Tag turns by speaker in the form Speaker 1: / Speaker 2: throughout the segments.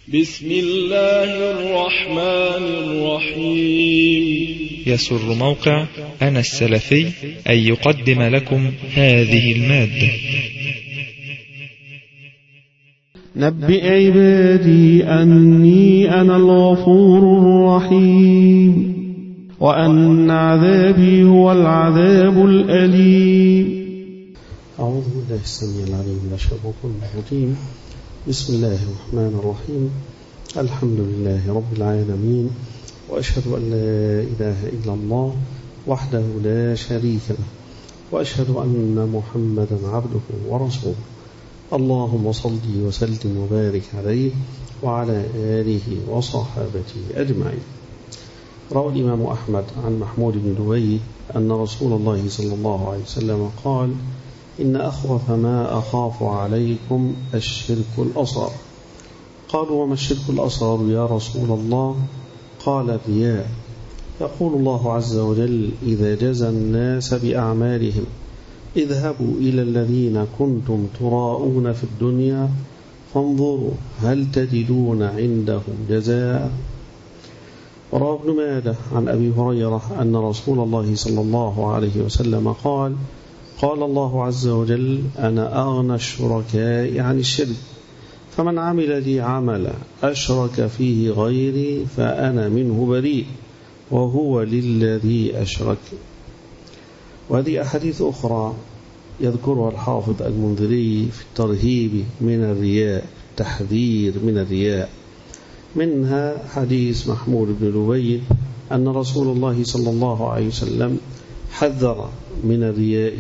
Speaker 1: بسم الله الرحمن الرحيم.
Speaker 2: يسر موقع أنا السلفي أن يقدم لكم هذه المادة.
Speaker 3: نبئ عبادي أني أنا الغفور الرحيم وأن عذابي هو العذاب الأليم.
Speaker 4: أعوذ بالله السميع العليم من الشيطان الرجيم. بسم الله الرحمن الرحيم. الحمد لله رب العالمين، وأشهد أن لا إله إلا الله وحده لا شريك له، وأشهد أن محمدا عبده ورسوله. اللهم صل وسلم وبارك عليه وعلى آله وصحابته أجمعين. روى الإمام أحمد عن محمود بن لبيد أن رسول الله صلى الله عليه وسلم قال: إن أخوف ما أخاف عليكم الشرك الأصغر. قالوا: وما الشرك الأصغر يا رسول الله؟ قال: الرياء. يقول الله عز وجل: إذا جزى الناس بأعمالهم اذهبوا إلى الذين كنتم تراءون في الدنيا فانظروا هل تجدون عندهم جزاء. وروى ابن ماجه عن أبي هريرة أن رسول الله صلى الله عليه وسلم قال: قال الله عز وجل: أنا أغنى الشركاء عن الشرك، فمن عمل لي عملا أشرك فيه غيري فأنا منه بريء وهو للذي أشرك. وهذه أحاديث أخرى يذكرها الحافظ المنذري في الترهيب من الرياء، تحذير من الرياء. منها حديث محمود بن لبيد أن رسول الله صلى الله عليه وسلم حذر من الرياء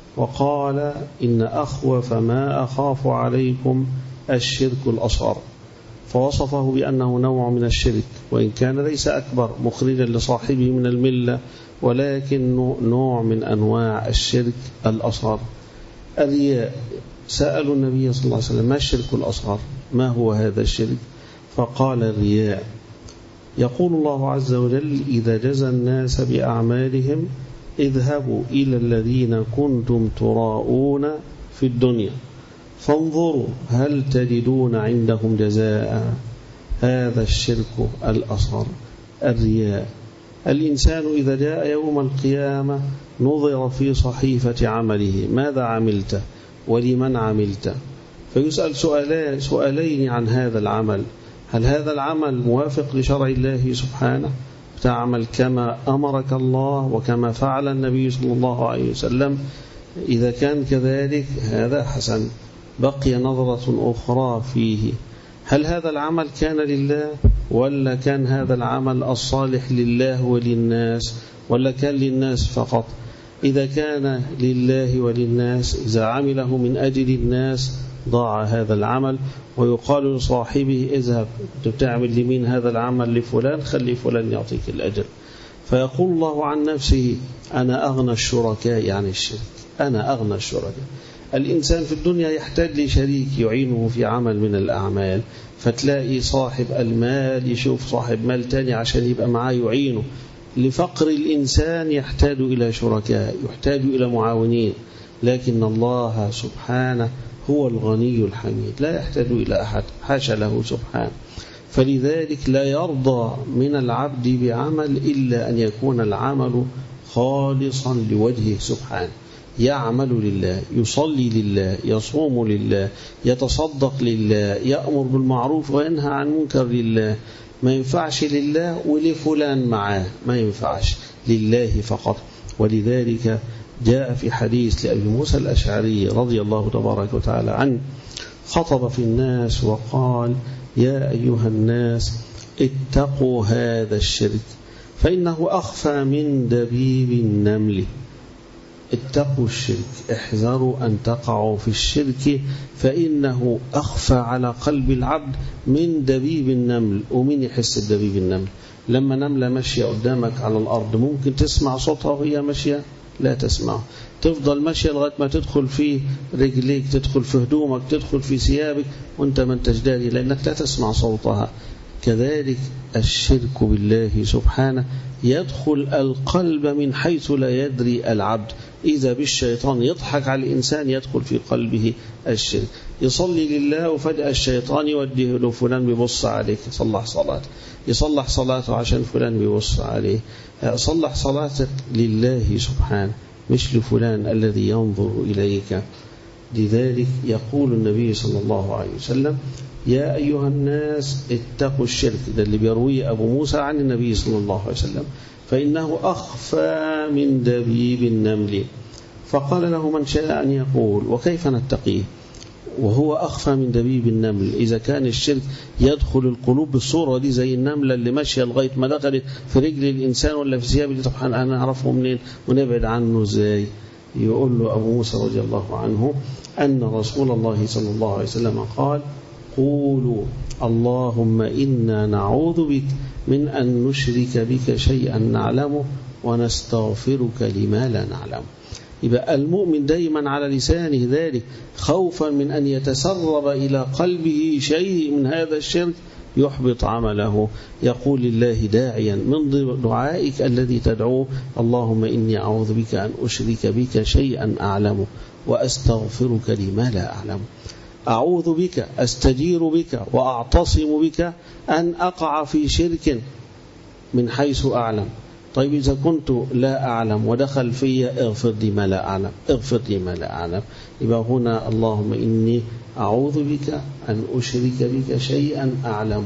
Speaker 4: وقال: إن أخوف ما أخاف عليكم الشرك الأصغر، فوصفه بأنه نوع من الشرك، وإن كان ليس أكبر مخرجا لصاحبه من الملة، ولكن نوع من أنواع الشرك الأصغر. الرياء. سألوا النبي صلى الله عليه وسلم: ما الشرك الأصغر؟ ما هو هذا الشرك؟ فقال: الرياء. يقول الله عز وجل: إذا جزى الناس بأعمالهم اذهبوا إلى الذين كنتم تراءون في الدنيا فانظروا هل تجدون عندهم جزاء. هذا الشرك الأصغر، الرياء. الإنسان إذا جاء يوم القيامة نظر في صحيفة عمله: ماذا عملت ولمن عملت؟ فيسأل سؤالين عن هذا العمل: هل هذا العمل موافق لشرع الله سبحانه؟ تعمل كما أمرك الله وكما فعل النبي صلى الله عليه وسلم؟ إذا كان كذلك هذا حسن. بقي نظرة أخرى فيه: هل هذا العمل كان لله، ولا كان هذا العمل الصالح لله وللناس، ولا كان للناس فقط؟ إذا كان لله وللناس، إذا عمله من أجل الناس ضاع هذا العمل، ويقال لصاحبه: اذهب تعمل لمين هذا العمل؟ لفلان، خلي فلان يعطيك الأجر. فيقول الله عن نفسه: أنا أغنى الشركاء عن الشرك، أنا أغنى الشركاء. الإنسان في الدنيا يحتاج لشريك يعينه في عمل من الأعمال، فتلاقي صاحب المال يشوف صاحب مال تاني عشان يبقى معاه يعينه. لفقر الإنسان يحتاج إلى شركاء، يحتاج إلى معاونين، لكن الله سبحانه هو الغني الحميد، لا يحتاج إلى أحد، حاشا له سبحانه. فلذلك لا يرضى من العبد بعمل إلا أن يكون العمل خالصا لوجهه سبحانه، يعمل لله، يصلي لله، يصوم لله، يتصدق لله، يأمر بالمعروف وينهى عن منكر لله. ما ينفعش لله ولفلان معاه، ما ينفعش، لله فقط. ولذلك جاء في حديث لأبي موسى الأشعري رضي الله تبارك وتعالى عنه، خطب في الناس وقال: يا أيها الناس اتقوا هذا الشرك فإنه أخفى من دبيب النمل. اتقوا الشرك، احذروا أن تقعوا في الشرك، فإنه أخفى على قلب العبد من دبيب النمل. ومين يحس بدبيب النمل؟ لما نملة ماشية قدامك على الأرض ممكن تسمع صوتها وهي ماشية؟ لا تسمع. تفضل ماشية لغاية ما تدخل في رجليك، تدخل في هدومك، تدخل في ثيابك، وانت ما انتش داري، لأنك لا تسمع صوتها. كذلك الشرك بالله سبحانه يدخل القلب من حيث لا يدري العبد. إذا بالشيطان يضحك على الإنسان يدخل في قلبه الشرك. يصلي لله وفجأة الشيطان يوديه له فلان بيبص عليك صلح صلاته، يصلح صلاته عشان فلان بيبص عليه. صلح صلاتك لله سبحانه مش لفلان الذي ينظر إليك. لذلك يقول النبي صلى الله عليه وسلم: يا أيها الناس اتقوا الشرك. ده اللي بيرويه أبو موسى عن النبي صلى الله عليه وسلم، فإنه أخفى من دبيب النمل. فقال له من شاء أن يقول: وكيف نتقيه وهو أخفى من دبيب النمل؟ إذا كان الشرك يدخل القلوب بالصورة دي زي النملة اللي ماشية لغاية ما دخلت في رجل الإنسان ولا في ثيابه دي، طبعا أنا أعرفه منين ونبعد عنه إزاي؟ يقول له أبو موسى رضي الله عنه أن رسول الله صلى الله عليه وسلم قال: قولوا اللهم إنا نعوذ بك من أن نشرك بك شيئا نعلمه ونستغفرك لما لا نعلم. يبقى المؤمن دايما على لسانه ذلك خوفا من أن يتسرب إلى قلبه شيء من هذا الشرك يحبط عمله. يقول لله داعيا من دعائك الذي تدعوه: اللهم إني أعوذ بك أن أشرك بك شيئا أعلمه وأستغفرك لما لا أعلم. أعوذ بك، أستجير بك وأعتصم بك أن أقع في شرك من حيث أعلم. طيب إذا كنت لا أعلم ودخل في اغفر لي ما لا أعلم، اغفر لي ما لا أعلم. يبقى هنا اللهم إني أعوذ بك أن أشرك بك شيئا أعلم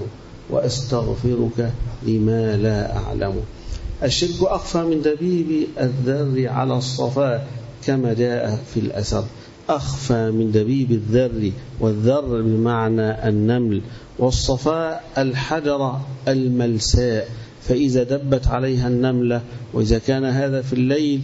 Speaker 4: وأستغفرك لما لا أعلم. الشرك أخفى من دبيب الذر على الصفاء كما جاء في الأثر. أخفى من دبيب الذر، والذر بمعنى النمل، والصفاء الحجرة الملساء. فإذا دبت عليها النملة وإذا كان هذا في الليل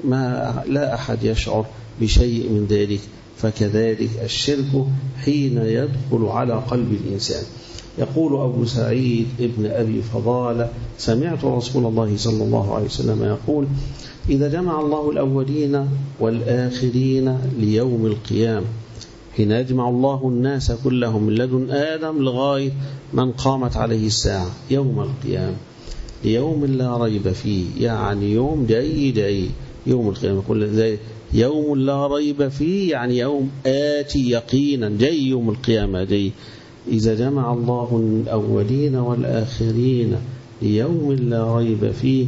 Speaker 4: لا أحد يشعر بشيء من ذلك. فكذلك الشرك حين يدخل على قلب الإنسان. يقول أبو سعيد ابن أبي فضالة: سمعت رسول الله صلى الله عليه وسلم يقول: إذا جمع الله الأولين والآخرين ليوم القيامة، حين يجمع الله الناس كلهم من لدن آدم لغاية من قامت عليه الساعة يوم القيامة، ليوم لا ريب فيه، يعني يوم جاي يوم القيامة كل ذلك يوم لا ريب فيه، يعني يوم آتي يقينا، جاي يوم القيامة جاي. إذا جمع الله الأولين والآخرين ليوم لا ريب فيه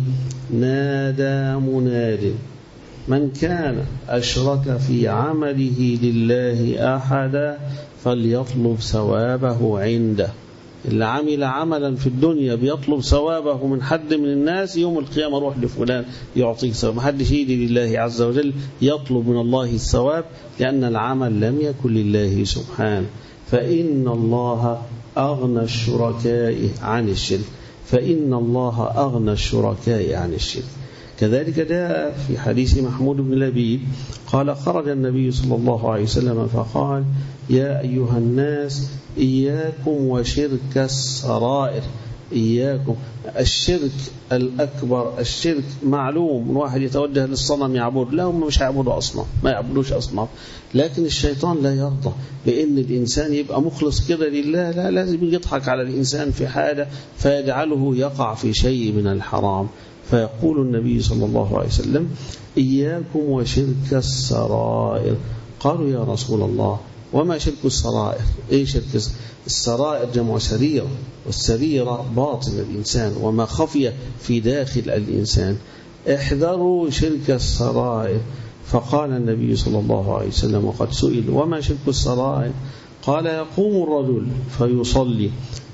Speaker 4: نادى مناد: من كان أشرك في عمله لله أحدا فليطلب ثوابه عنده. اللي عمل عملا في الدنيا بيطلب ثوابه من حد من الناس، يوم القيامة روح لفلان يعطيك ثواب. ما حدش يجي لله عز وجل يطلب من الله الثواب، لأن العمل لم يكن لله سبحانه. فإن الله أغنى الشركاء عن الشرك، فإن الله أغنى الشركاء عن الشرك. كذلك جاء في حديث محمود بن لبيد قال: خرج النبي صلى الله عليه وسلم فقال: يا أيها الناس إياكم وشرك السرائر. إياكم الشرك الأكبر. الشرك معلوم، واحد يتوجه للصنم يعبد، لا هم مش يعبدوا أصنام، ما يعبدوش أصنام، لكن الشيطان لا يرضى بأن الإنسان يبقى مخلص كده لله، لا، لازم يضحك على الإنسان في حاجة فيجعله يقع في شيء من الحرام. فيقول النبي صلى الله عليه وسلم: إياكم وشرك السرائر. قالوا: يا رسول الله وما شرك السرائر؟ إيه شرك السرائر؟ جمع سريرة، والسريرة باطن الإنسان وما خفي في داخل الإنسان. احذروا شرك السرائر. فقال النبي صلى الله عليه وسلم وقد سئل: وما شرك السرائر؟ قال: يقوم الرجل فيصلي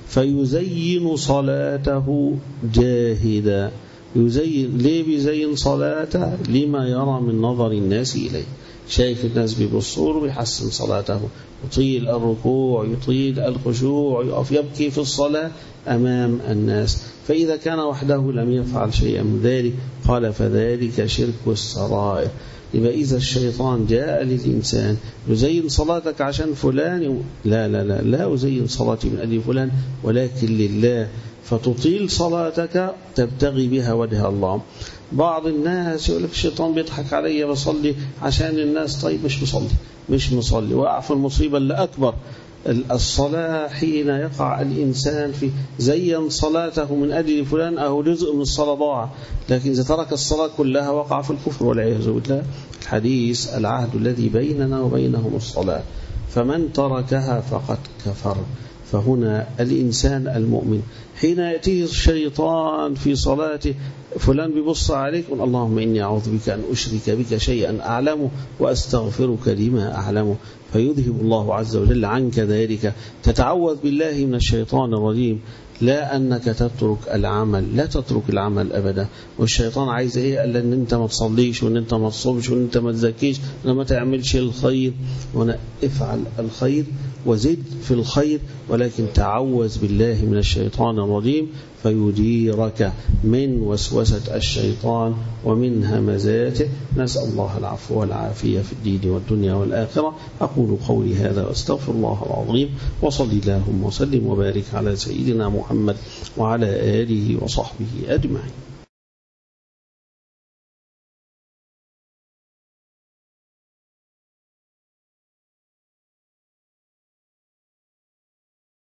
Speaker 4: فيزين صلاته جاهدا. يزين ليه؟ بيزين صلاته لما يرى من نظر الناس إليه، شايف الناس بيبصوا له بيحسن صلاته، يطيل الركوع، يطيل الخشوع، يقف يبكي في الصلاة أمام الناس. فإذا كان وحده لم يفعل شيئا من ذلك قال: فذلك شرك السرائر. يبقى إذا الشيطان جاء للإنسان: يزين صلاتك عشان فلان، لا أزين صلاتي من أجل فلان ولكن لله، فتطيل صلاتك تبتغي بها وجه الله. بعض الناس يقول لك الشيطان بيضحك علي بصلي عشان الناس، طيب مش مصلي، وقع في المصيبة اللي أكبر. الصلاة حين يقع الإنسان في زين صلاته من أجل فلان أو جزء من الصلاة ضاع، لكن إذا ترك الصلاة كلها وقع في الكفر والعياذ بالله. الحديث العهد الذي بيننا وبينهم الصلاة، فمن تركها فقد كفر. فهنا الإنسان المؤمن حين يأتيه الشيطان في صلاته، فلان بيبص عليك قل اللهم إني أعوذ بك أن أشرك بك شيئا أعلمه وأستغفرك لما أعلمه، فيذهب الله عز وجل عنك ذلك. تتعوذ بالله من الشيطان الرجيم، لا أنك تترك العمل، لا تترك العمل أبدا. والشيطان عايز إيه؟ قال أن أنت ما تصليش وأن أنت ما تصومش وأن أنت ما تزكيش وأن ما تعملش الخير. وأنا افعل الخير وزد في الخير، ولكن تعوذ بالله من الشيطان الرجيم فيديرك من وسوسة الشيطان ومن همزاته. نسأل الله العفو والعافية في الدين والدنيا والآخرة. أقول قولي هذا وأستغفر الله العظيم، وصلي اللهم وسلم وبارك على سيدنا محمد وعلى آله وصحبه أجمعين.